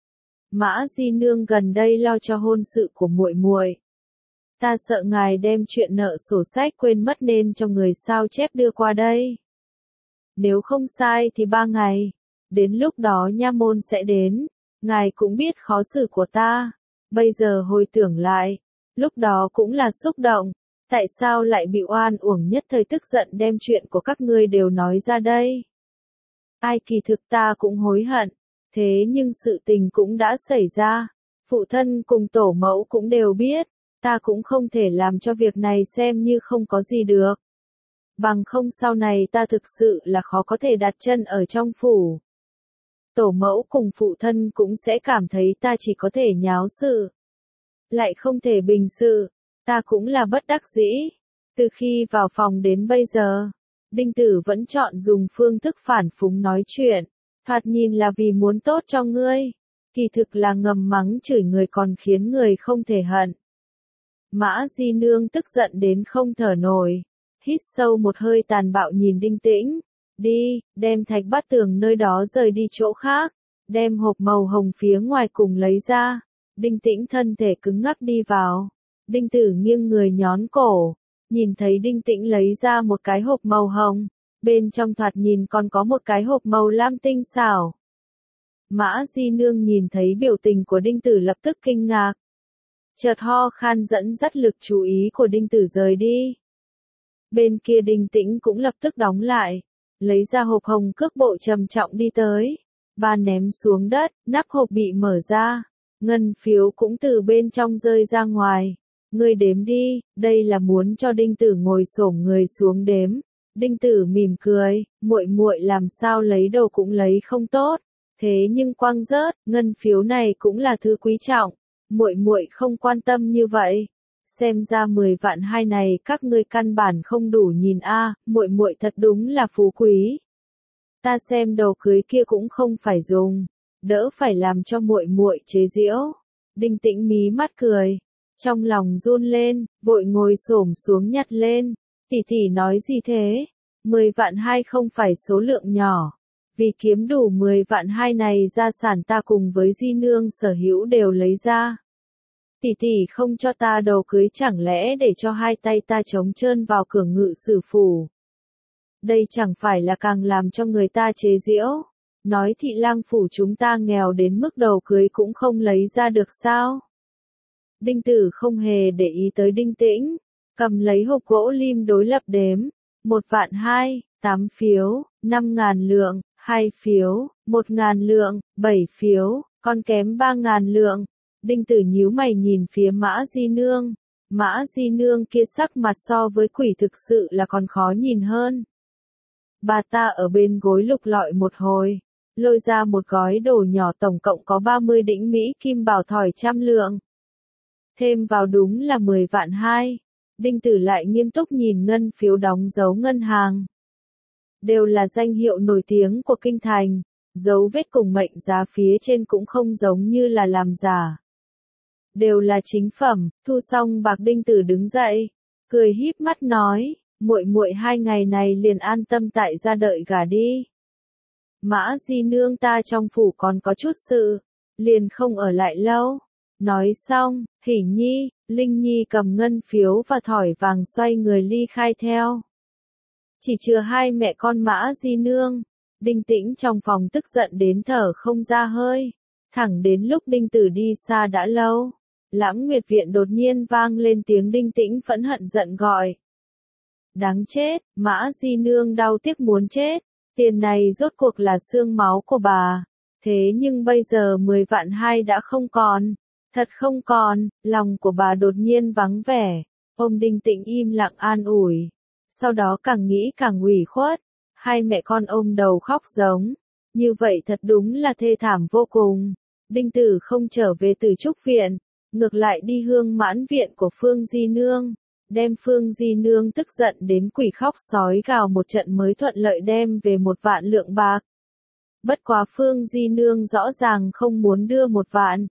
Mã Di Nương gần đây lo cho hôn sự của muội muội. Ta sợ ngài đem chuyện nợ sổ sách quên mất nên cho người sao chép đưa qua đây. Nếu không sai thì ba ngày, đến lúc đó nha môn sẽ đến, ngài cũng biết khó xử của ta. Bây giờ hồi tưởng lại, lúc đó cũng là xúc động, tại sao lại bị oan uổng nhất thời tức giận đem chuyện của các ngươi đều nói ra đây. Ai kỳ thực ta cũng hối hận, thế nhưng sự tình cũng đã xảy ra, phụ thân cùng tổ mẫu cũng đều biết. Ta cũng không thể làm cho việc này xem như không có gì được. Bằng không sau này ta thực sự là khó có thể đặt chân ở trong phủ. Tổ mẫu cùng phụ thân cũng sẽ cảm thấy ta chỉ có thể nháo sự. Lại không thể bình sự. Ta cũng là bất đắc dĩ. Từ khi vào phòng đến bây giờ, Đinh Tử vẫn chọn dùng phương thức phản phúng nói chuyện. Thoạt nhìn là vì muốn tốt cho ngươi. Kỳ thực là ngầm mắng chửi người còn khiến người không thể hận. Mã Di Nương tức giận đến không thở nổi, hít sâu một hơi tàn bạo nhìn Đinh Tĩnh, đi, đem thạch bát tường nơi đó rời đi chỗ khác, đem hộp màu hồng phía ngoài cùng lấy ra. Đinh Tĩnh thân thể cứng ngắc đi vào, Đinh Tử nghiêng người nhón cổ, nhìn thấy Đinh Tĩnh lấy ra một cái hộp màu hồng, bên trong thoạt nhìn còn có một cái hộp màu lam tinh xảo. Mã Di Nương nhìn thấy biểu tình của Đinh Tử lập tức kinh ngạc. Chợt ho khan dẫn dắt lực chú ý của Đinh Tử rời đi. Bên kia Đinh Tĩnh cũng lập tức đóng lại, lấy ra hộp hồng cước bộ trầm trọng đi tới, bà ném xuống đất, nắp hộp bị mở ra, ngân phiếu cũng từ bên trong rơi ra ngoài. Ngươi đếm đi, đây là muốn cho Đinh Tử ngồi xổm người xuống đếm. Đinh Tử mỉm cười, muội muội làm sao lấy đồ cũng lấy không tốt, thế nhưng quăng rớt, ngân phiếu này cũng là thứ quý trọng. Muội muội không quan tâm như vậy, xem ra mười vạn hai này các ngươi căn bản không đủ nhìn a, muội muội thật đúng là phú quý. Ta xem đồ cưới kia cũng không phải dùng, đỡ phải làm cho muội muội chế giễu. Đinh Tĩnh mí mắt cười, trong lòng run lên, vội ngồi xổm xuống nhặt lên. Tỷ tỷ nói gì thế? Mười vạn hai không phải số lượng nhỏ. Vì kiếm đủ mười vạn hai này gia sản ta cùng với Di Nương sở hữu đều lấy ra. Tỷ tỷ không cho ta đồ cưới chẳng lẽ để cho hai tay ta trống trơn vào cửa ngự sử phủ. Đây chẳng phải là càng làm cho người ta chế giễu. Nói Thị Lang phủ chúng ta nghèo đến mức đồ cưới cũng không lấy ra được sao. Đinh Tử không hề để ý tới Đinh Tĩnh, cầm lấy hộp gỗ lim đối lập đếm. Một vạn hai, tám phiếu, năm ngàn lượng, hai phiếu, một ngàn lượng, bảy phiếu, còn kém ba ngàn lượng. Đinh Tử nhíu mày nhìn phía Mã Di Nương. Mã Di Nương kia sắc mặt so với quỷ thực sự là còn khó nhìn hơn. Bà ta ở bên gối lục lọi một hồi, lôi ra một gói đồ nhỏ tổng cộng có ba mươi đĩnh Mỹ kim bảo thỏi trăm lượng. Thêm vào đúng là mười vạn hai. Đinh Tử lại nghiêm túc nhìn ngân phiếu đóng dấu ngân hàng. Đều là danh hiệu nổi tiếng của kinh thành, dấu vết cùng mệnh giá phía trên cũng không giống như là làm giả. Đều là chính phẩm. Thu xong bạc Đinh Tử đứng dậy, cười híp mắt nói, muội muội hai ngày này liền an tâm tại gia đợi gả đi. Mã di nương ta trong phủ còn có chút sự, liền không ở lại lâu. Nói xong, Hỷ Nhi, Linh Nhi cầm ngân phiếu và thỏi vàng xoay người ly khai theo. Chỉ chừa hai mẹ con Mã di nương, Đinh Tĩnh trong phòng tức giận đến thở không ra hơi. Thẳng đến lúc Đinh Tử đi xa đã lâu, Lãng Nguyệt Viện đột nhiên vang lên tiếng Đinh Tĩnh phẫn hận giận gọi. Đáng chết, Mã di nương đau tiếc muốn chết, tiền này rốt cuộc là xương máu của bà. Thế nhưng bây giờ mười vạn hai đã không còn, thật không còn, lòng của bà đột nhiên vắng vẻ. Ôm Đinh Tĩnh im lặng an ủi, sau đó càng nghĩ càng ủy khuất, hai mẹ con ôm đầu khóc giống. Như vậy thật đúng là thê thảm vô cùng. Đinh Tử không trở về Từ Trúc Viện, ngược lại đi Hương Mãn Viện của Phương Di Nương, đem Phương Di Nương tức giận đến quỷ khóc sói gào một trận mới thuận lợi đem về một vạn lượng bạc. Bất quá Phương Di Nương rõ ràng không muốn đưa một vạn.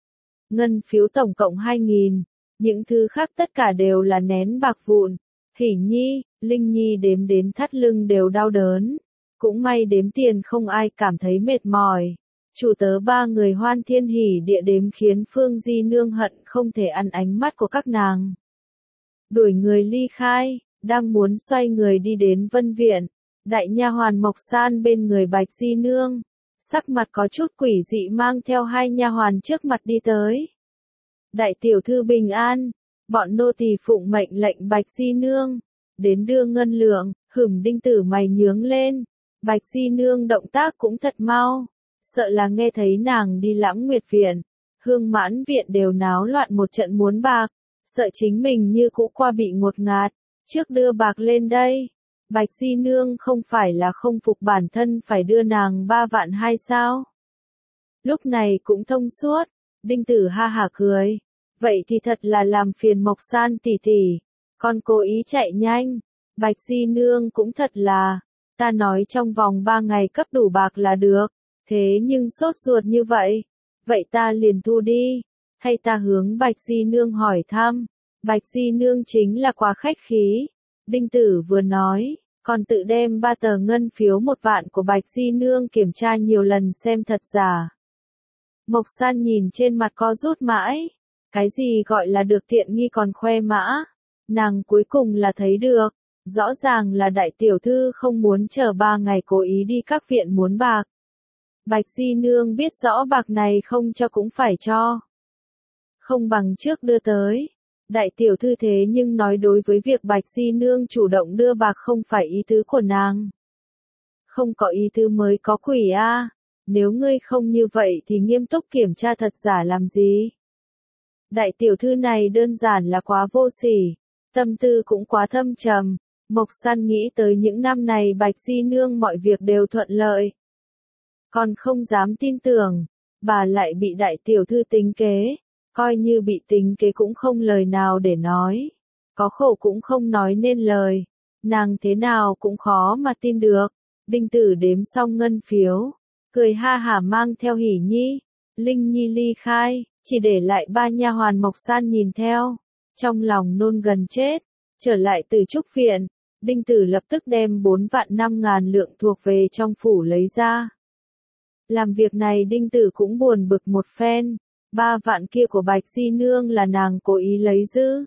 Ngân phiếu tổng cộng hai nghìn, những thứ khác tất cả đều là nén bạc vụn. Hỷ Nhi, Linh Nhi đếm đến thắt lưng đều đau đớn. Cũng may đếm tiền không ai cảm thấy mệt mỏi. Chủ tớ ba người hoan thiên hỉ địa đếm khiến Phương Di Nương hận không thể ăn ánh mắt của các nàng. Đuổi người ly khai, đang muốn xoay người đi đến Vân Viện, đại nha hoàn Mộc San bên người Bạch Di Nương, sắc mặt có chút quỷ dị mang theo hai nha hoàn trước mặt đi tới. Đại tiểu thư bình an, bọn nô tỳ phụng mệnh lệnh Bạch Di Nương, đến đưa ngân lượng. Hửm Đinh Tử mày nhướng lên, Bạch Di Nương động tác cũng thật mau, sợ là nghe thấy nàng đi Lãng Nguyệt Viện, Hương Mãn Viện đều náo loạn một trận muốn bạc, sợ chính mình như cũ qua bị ngột ngạt, trước đưa bạc lên đây. Bạch Di Nương không phải là không phục bản thân phải đưa nàng ba vạn hai sao? Lúc này cũng thông suốt, Đinh Tử ha hả cười, vậy thì thật là làm phiền Mộc San tỷ tỷ, con cố ý chạy nhanh. Bạch Di Nương cũng thật là, ta nói trong vòng ba ngày cấp đủ bạc là được, thế nhưng sốt ruột như vậy, vậy ta liền thu đi, hay ta hướng Bạch Di Nương hỏi thăm. Bạch Di Nương chính là quá khách khí. Đinh Tử vừa nói, còn tự đem ba tờ ngân phiếu một vạn của Bạch Di Nương kiểm tra nhiều lần xem thật giả. Mộc San nhìn trên mặt co rút mãi, cái gì gọi là được tiện nghi còn khoe mã, nàng cuối cùng là thấy được. Rõ ràng là đại tiểu thư không muốn chờ ba ngày cố ý đi các viện muốn bạc. Bạch Di Nương biết rõ bạc này không cho cũng phải cho. Không bằng trước đưa tới. Đại tiểu thư thế nhưng nói đối với việc Bạch Di Nương chủ động đưa bạc không phải ý tứ của nàng. Không có ý tứ mới có quỷ a. À. Nếu ngươi không như vậy thì nghiêm túc kiểm tra thật giả làm gì. Đại tiểu thư này đơn giản là quá vô sỉ, tâm tư cũng quá thâm trầm. Mộc San nghĩ tới những năm này Bạch Di Nương mọi việc đều thuận lợi. Còn không dám tin tưởng, bà lại bị đại tiểu thư tính kế, coi như bị tính kế cũng không lời nào để nói. Có khổ cũng không nói nên lời, nàng thế nào cũng khó mà tin được. Đinh Tử đếm xong ngân phiếu, cười ha hả mang theo Hỷ Nhi, Linh Nhi ly khai, chỉ để lại ba nha hoàn Mộc San nhìn theo, trong lòng nôn gần chết. Trở lại Từ Trúc Viện, Đinh Tử lập tức đem bốn vạn năm ngàn lượng thuộc về trong phủ lấy ra. Làm việc này Đinh Tử cũng buồn bực một phen, ba vạn kia của Bạch Di Nương là nàng cố ý lấy giữ.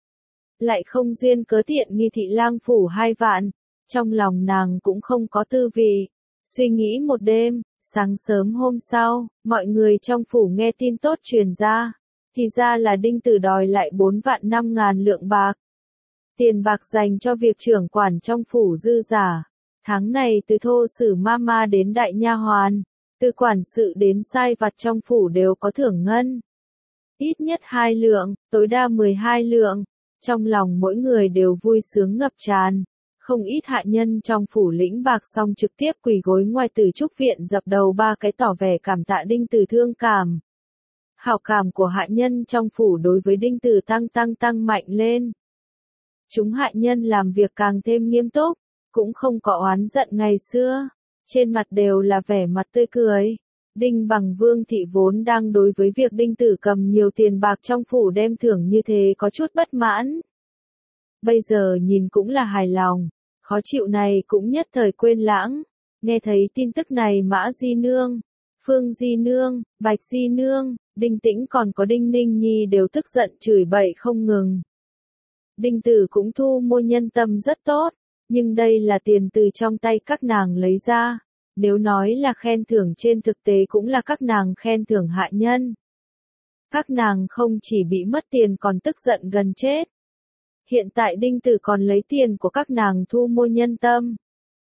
Lại không duyên cớ tiện nghi thị lang phủ hai vạn, trong lòng nàng cũng không có tư vị. Suy nghĩ một đêm, sáng sớm hôm sau, mọi người trong phủ nghe tin tốt truyền ra, thì ra là Đinh Tử đòi lại bốn vạn năm ngàn lượng bạc. Tiền bạc dành cho việc trưởng quản trong phủ dư giả. Tháng này từ thô sử mama đến đại nha hoàn, từ quản sự đến sai vặt trong phủ đều có thưởng ngân. Ít nhất hai lượng, tối đa mười hai lượng. Trong lòng mỗi người đều vui sướng ngập tràn. Không ít hạ nhân trong phủ lĩnh bạc xong trực tiếp quỳ gối ngoài Từ Trúc Viện dập đầu ba cái tỏ vẻ cảm tạ Đinh Tử thương cảm. Hảo cảm của hạ nhân trong phủ đối với Đinh Tử tăng tăng tăng mạnh lên. Chúng hạ nhân làm việc càng thêm nghiêm túc, cũng không có oán giận ngày xưa, trên mặt đều là vẻ mặt tươi cười. Đinh Bằng Vương thị vốn đang đối với việc Đinh Tử cầm nhiều tiền bạc trong phủ đem thưởng như thế có chút bất mãn. bây giờ nhìn cũng là hài lòng, khó chịu này cũng nhất thời quên lãng. Nghe thấy tin tức này Mã Di Nương, Phương Di Nương, Bạch Di Nương, Đinh Tĩnh còn có Đinh Ninh Nhi đều tức giận chửi bậy không ngừng. Đinh Tử cũng thu mua nhân tâm rất tốt, nhưng đây là tiền từ trong tay các nàng lấy ra. Nếu nói là khen thưởng trên thực tế cũng là các nàng khen thưởng hạ nhân. Các nàng không chỉ bị mất tiền còn tức giận gần chết. Hiện tại Đinh Tử còn lấy tiền của các nàng thu mua nhân tâm.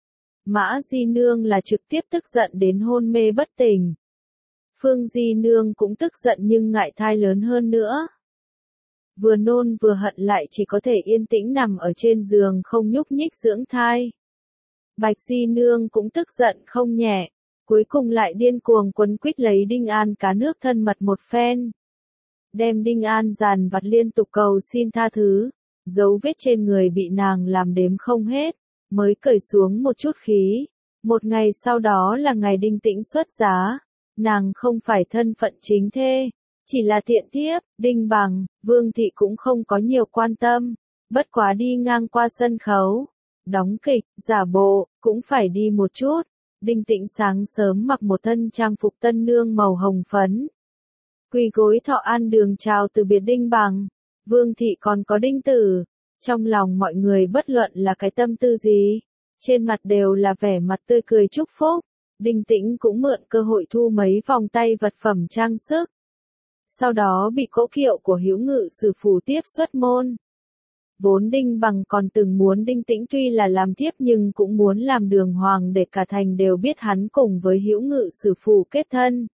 Mã Di Nương là trực tiếp tức giận đến hôn mê bất tỉnh. Phương Di Nương cũng tức giận nhưng ngại thai lớn hơn nữa. Vừa nôn vừa hận lại chỉ có thể yên tĩnh nằm ở trên giường không nhúc nhích dưỡng thai. Bạch Di Nương cũng tức giận không nhẹ, cuối cùng lại điên cuồng quấn quýt lấy Đinh An cá nước thân mật một phen. Đem Đinh An dàn vặt liên tục cầu xin tha thứ, dấu vết trên người bị nàng làm đếm không hết, mới cởi xuống một chút khí. Một ngày sau đó là ngày Đinh Tĩnh xuất giá, nàng không phải thân phận chính thê, chỉ là thiện thiếp. Đinh Bằng, Vương Thị cũng không có nhiều quan tâm, bất quá đi ngang qua sân khấu, đóng kịch, giả bộ, cũng phải đi một chút. Đinh Tĩnh sáng sớm mặc một thân trang phục tân nương màu hồng phấn, quỳ gối thọ an đường chào từ biệt Đinh Bằng, Vương Thị còn có Đinh Tử. Trong lòng mọi người bất luận là cái tâm tư gì, trên mặt đều là vẻ mặt tươi cười chúc phúc. Đinh Tĩnh cũng mượn cơ hội thu mấy vòng tay vật phẩm trang sức. Sau đó bị cỗ kiệu của Hữu Ngự Sử phủ tiếp xuất môn. Vốn Đinh Bằng còn từng muốn Đinh Tĩnh tuy là làm thiếp nhưng cũng muốn làm đường hoàng để cả thành đều biết hắn cùng với Hữu Ngự Sử phủ kết thân.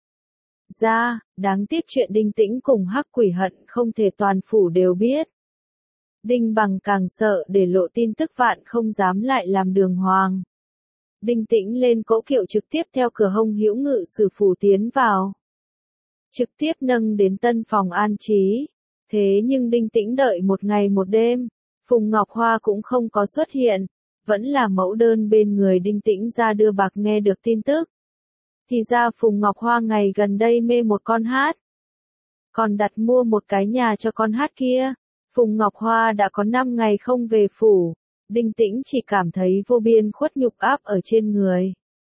Ra, đáng tiếc chuyện Đinh Tĩnh cùng Hắc Quỷ hận không thể toàn phủ đều biết. Đinh Bằng càng sợ để lộ tin tức vạn không dám lại làm đường hoàng. Đinh Tĩnh lên cỗ kiệu trực tiếp theo cửa hông Hữu Ngự Sử phủ tiến vào. Trực tiếp nâng đến tân phòng an trí. Thế nhưng Đinh Tĩnh đợi một ngày một đêm, Phùng Ngọc Hoa cũng không có xuất hiện, vẫn là mẫu đơn bên người Đinh Tĩnh ra đưa bạc nghe được tin tức. Thì ra Phùng Ngọc Hoa ngày gần đây mê một con hát, còn đặt mua một cái nhà cho con hát kia. Phùng Ngọc Hoa đã có năm ngày không về phủ, Đinh Tĩnh chỉ cảm thấy vô biên khuất nhục áp ở trên người.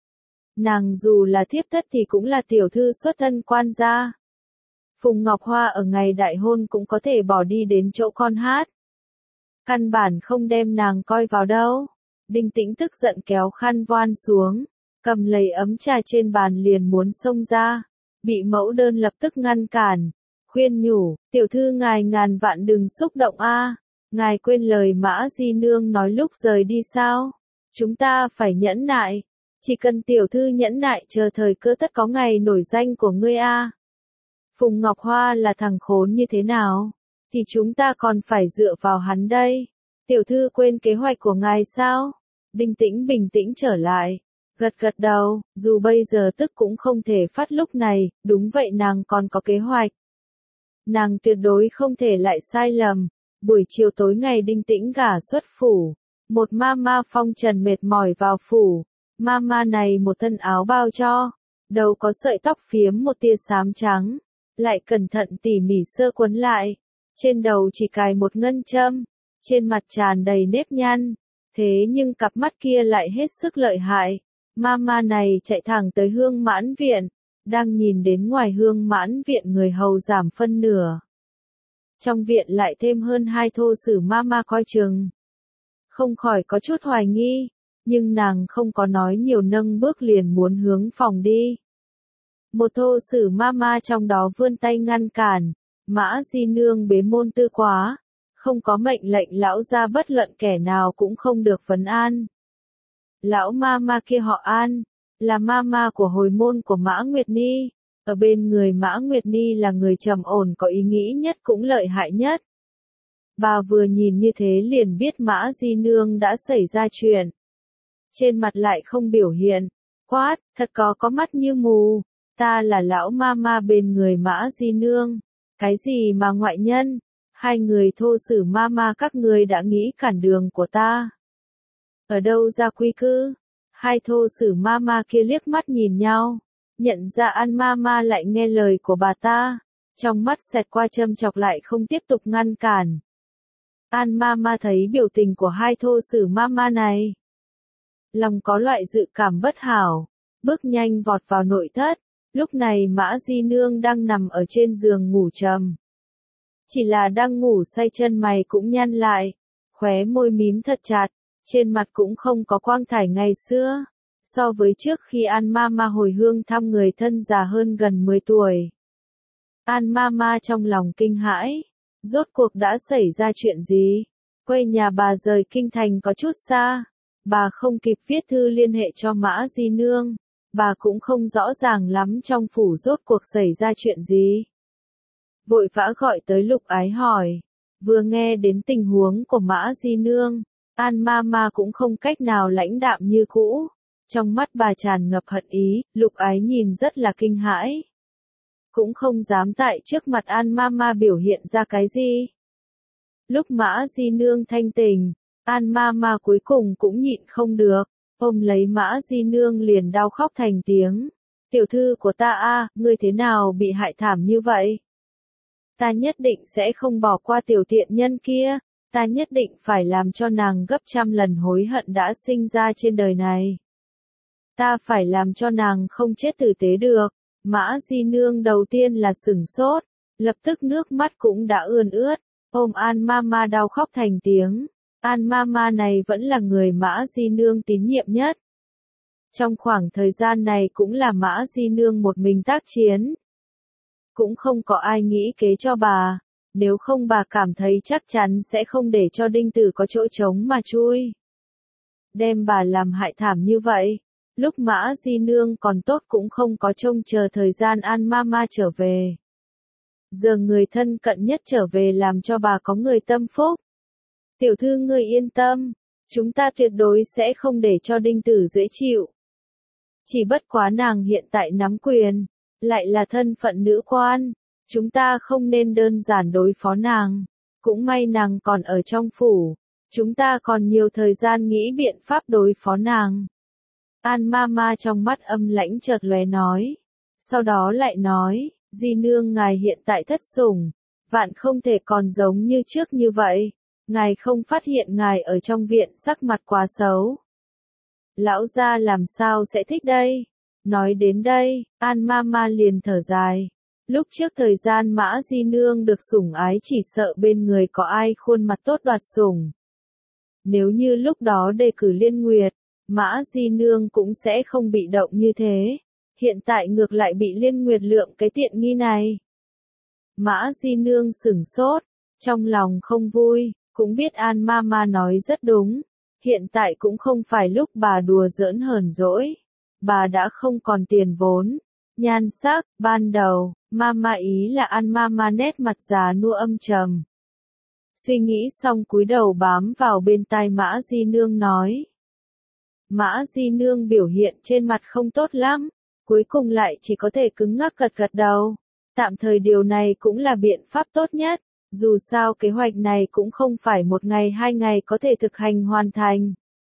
Nàng dù là thiếp thất thì cũng là tiểu thư xuất thân quan gia. Phùng Ngọc Hoa ở ngày đại hôn cũng có thể bỏ đi đến chỗ con hát. Căn bản không đem nàng coi vào đâu. Đinh Tĩnh tức giận kéo khăn voan xuống, cầm lấy ấm trà trên bàn liền muốn xông ra. Bị mẫu đơn lập tức ngăn cản, khuyên nhủ, tiểu thư ngài ngàn vạn đừng xúc động a, ngài quên lời Mã Di Nương nói lúc rời đi sao? Chúng ta phải nhẫn nại, chỉ cần tiểu thư nhẫn nại chờ thời cơ tất có ngày nổi danh của ngươi a. Phùng Ngọc Hoa là thằng khốn như thế nào, thì chúng ta còn phải dựa vào hắn đây. Tiểu thư quên kế hoạch của ngài sao? Đinh Tĩnh bình tĩnh trở lại, gật gật đầu, dù bây giờ tức cũng không thể phát lúc này, đúng vậy nàng còn có kế hoạch. Nàng tuyệt đối không thể lại sai lầm. Buổi chiều tối ngày Đinh Tĩnh gả xuất phủ, một ma ma phong trần mệt mỏi vào phủ. Ma ma này một thân áo bao cho, đầu có sợi tóc phiếm một tia xám trắng, lại cẩn thận tỉ mỉ sơ quấn lại, trên đầu chỉ cài một ngân châm, trên mặt tràn đầy nếp nhăn, thế nhưng cặp mắt kia lại hết sức lợi hại. Ma ma này chạy thẳng tới Hương Mãn Viện, đang nhìn đến ngoài Hương Mãn Viện người hầu giảm phân nửa. Trong viện lại thêm hơn hai thô sử ma ma coi chừng. Không khỏi có chút hoài nghi, nhưng nàng không có nói nhiều nâng bước liền muốn hướng phòng đi. Một thô sử ma ma trong đó vươn tay ngăn cản, Mã Di Nương bế môn tư quá, không có mệnh lệnh lão gia bất luận kẻ nào cũng không được vấn an. Lão ma ma kia họ An, là ma ma của hồi môn của Mã Nguyệt Ni, ở bên người Mã Nguyệt Ni là người trầm ổn có ý nghĩ nhất cũng lợi hại nhất. Bà vừa nhìn như thế liền biết Mã Di Nương đã xảy ra chuyện. Trên mặt lại không biểu hiện, quát, thật có có mắt như mù, ta là lão ma ma bên người Mã Di Nương, cái gì mà ngoại nhân, hai người thô sử ma ma các người đã nghĩ cản đường của ta. Ở đâu ra quy cư? Hai thô sử ma ma kia liếc mắt nhìn nhau, nhận ra An ma ma lại nghe lời của bà ta, trong mắt xẹt qua châm chọc lại không tiếp tục ngăn cản. An Mama thấy biểu tình của hai thô sử Mama này. Lòng có loại dự cảm bất hảo, bước nhanh vọt vào nội thất, lúc này Mã Di Nương đang nằm ở trên giường ngủ trầm. Chỉ là đang ngủ say chân mày cũng nhăn lại, khóe môi mím thật chặt, trên mặt cũng không có quang thải ngày xưa, so với trước khi An Mama hồi hương thăm người thân già hơn gần mười tuổi. An Mama trong lòng kinh hãi, rốt cuộc đã xảy ra chuyện gì? Quê nhà bà rời kinh thành có chút xa, bà không kịp viết thư liên hệ cho Mã Di Nương, bà cũng không rõ ràng lắm trong phủ rốt cuộc xảy ra chuyện gì. Vội vã gọi tới Lục Ái hỏi, vừa nghe đến tình huống của Mã Di Nương, An Mama cũng không cách nào lãnh đạm như cũ, trong mắt bà tràn ngập hận ý, Lục Ái nhìn rất là kinh hãi. Cũng không dám tại trước mặt An Mama biểu hiện ra cái gì. Lúc Mã Di Nương thanh tỉnh, An Mama cuối cùng cũng nhịn không được, ôm lấy Mã Di Nương liền đau khóc thành tiếng. Tiểu thư của ta a, ngươi thế nào bị hại thảm như vậy? Ta nhất định sẽ không bỏ qua tiểu tiện nhân kia, ta nhất định phải làm cho nàng gấp trăm lần hối hận đã sinh ra trên đời này. Ta phải làm cho nàng không chết tử tế được. Mã Di Nương đầu tiên là sửng sốt, lập tức nước mắt cũng đã ươn ướt, ôm An Mama đau khóc thành tiếng. An Mama này vẫn là người Mã Di Nương tín nhiệm nhất. Trong khoảng thời gian này cũng là Mã Di Nương một mình tác chiến. Cũng không có ai nghĩ kế cho bà, nếu không bà cảm thấy chắc chắn sẽ không để cho đinh tử có chỗ trống mà chui. Đem bà làm hại thảm như vậy. Lúc Mã Di Nương còn tốt cũng không có trông chờ thời gian An Mama trở về. Giờ người thân cận nhất trở về làm cho bà có người tâm phúc. Tiểu thư ngươi yên tâm, chúng ta tuyệt đối sẽ không để cho đinh tử dễ chịu. Chỉ bất quá nàng hiện tại nắm quyền, lại là thân phận nữ quan, chúng ta không nên đơn giản đối phó nàng. Cũng may nàng còn ở trong phủ, chúng ta còn nhiều thời gian nghĩ biện pháp đối phó nàng. An Mama trong mắt âm lãnh chợt lóe nói. Sau đó lại nói, Di Nương ngài hiện tại thất sủng, vạn không thể còn giống như trước như vậy. Ngài không phát hiện ngài ở trong viện sắc mặt quá xấu. Lão gia làm sao sẽ thích đây? Nói đến đây, An Mama liền thở dài. Lúc trước thời gian Mã Di Nương được sủng ái chỉ sợ bên người có ai khuôn mặt tốt đoạt sủng. Nếu như lúc đó đề cử Liên Nguyệt, Mã Di Nương cũng sẽ không bị động như thế. Hiện tại ngược lại bị Liên Nguyệt lượm cái tiện nghi này. Mã Di Nương sửng sốt, trong lòng không vui, cũng biết An Mama nói rất đúng. Hiện tại cũng không phải lúc bà đùa giỡn hờn dỗi. Bà đã không còn tiền vốn. Nhan sắc, ban đầu, Mama ý là An Mama nét mặt già nua âm trầm. Suy nghĩ xong cúi đầu bám vào bên tai Mã Di Nương nói. Mã Di Nương biểu hiện trên mặt không tốt lắm, cuối cùng lại chỉ có thể cứng ngắc gật gật đầu. Tạm thời điều này cũng là biện pháp tốt nhất, dù sao kế hoạch này cũng không phải một ngày hai ngày có thể thực hành hoàn thành.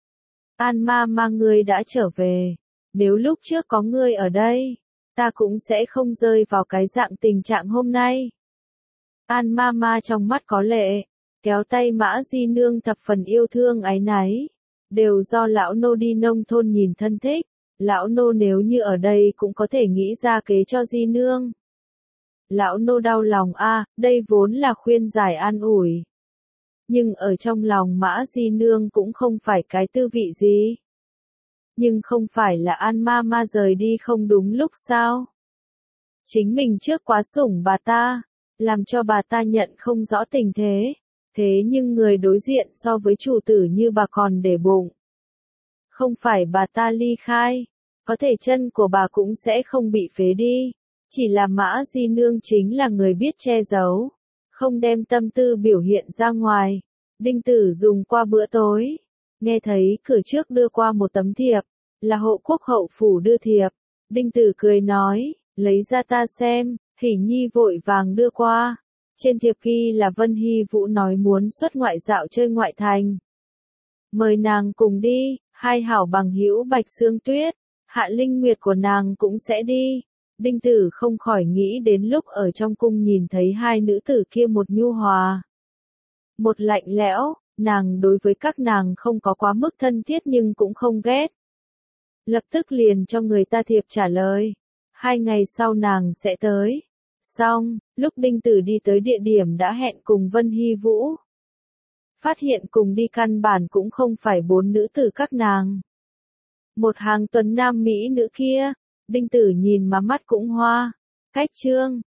An Mama ngươi đã trở về, nếu lúc trước có ngươi ở đây, ta cũng sẽ không rơi vào cái dạng tình trạng hôm nay. An Mama trong mắt có lệ, kéo tay Mã Di Nương thập phần yêu thương áy náy. Đều do lão nô đi nông thôn nhìn thân thích, lão nô nếu như ở đây cũng có thể nghĩ ra kế cho Di Nương. Lão nô đau lòng a, đây vốn là khuyên giải an ủi. Nhưng ở trong lòng Mã Di Nương cũng không phải cái tư vị gì. Nhưng không phải là An Mama rời đi không đúng lúc sao? Chính mình trước quá sủng bà ta, làm cho bà ta nhận không rõ tình thế. Thế nhưng người đối diện so với chủ tử như bà còn để bụng. Không phải bà ta ly khai, có thể chân của bà cũng sẽ không bị phế đi. Chỉ là Mã Di Nương chính là người biết che giấu, không đem tâm tư biểu hiện ra ngoài. Đinh tử dùng qua bữa tối, nghe thấy cửa trước đưa qua một tấm thiệp, là hộ quốc hậu phủ đưa thiệp. Đinh tử cười nói, lấy ra ta xem, Hỉ Nhi vội vàng đưa qua. Trên thiệp ghi là Vân Hy Vũ nói muốn xuất ngoại dạo chơi ngoại thành. Mời nàng cùng đi, hai hảo bằng hữu Bạch Sương Tuyết, Hạ Linh Nguyệt của nàng cũng sẽ đi. Đinh tử không khỏi nghĩ đến lúc ở trong cung nhìn thấy hai nữ tử kia một nhu hòa. Một lạnh lẽo, nàng đối với các nàng không có quá mức thân thiết nhưng cũng không ghét. Lập tức liền cho người ta thiệp trả lời. Hai ngày sau nàng sẽ tới. Xong, lúc Đinh Tử đi tới địa điểm đã hẹn cùng Vân Hy Vũ. Phát hiện cùng đi căn bản cũng không phải bốn nữ tử các nàng. Một hàng tuấn nam mỹ nữ kia, Đinh Tử nhìn mà mắt cũng hoa. Cách trương,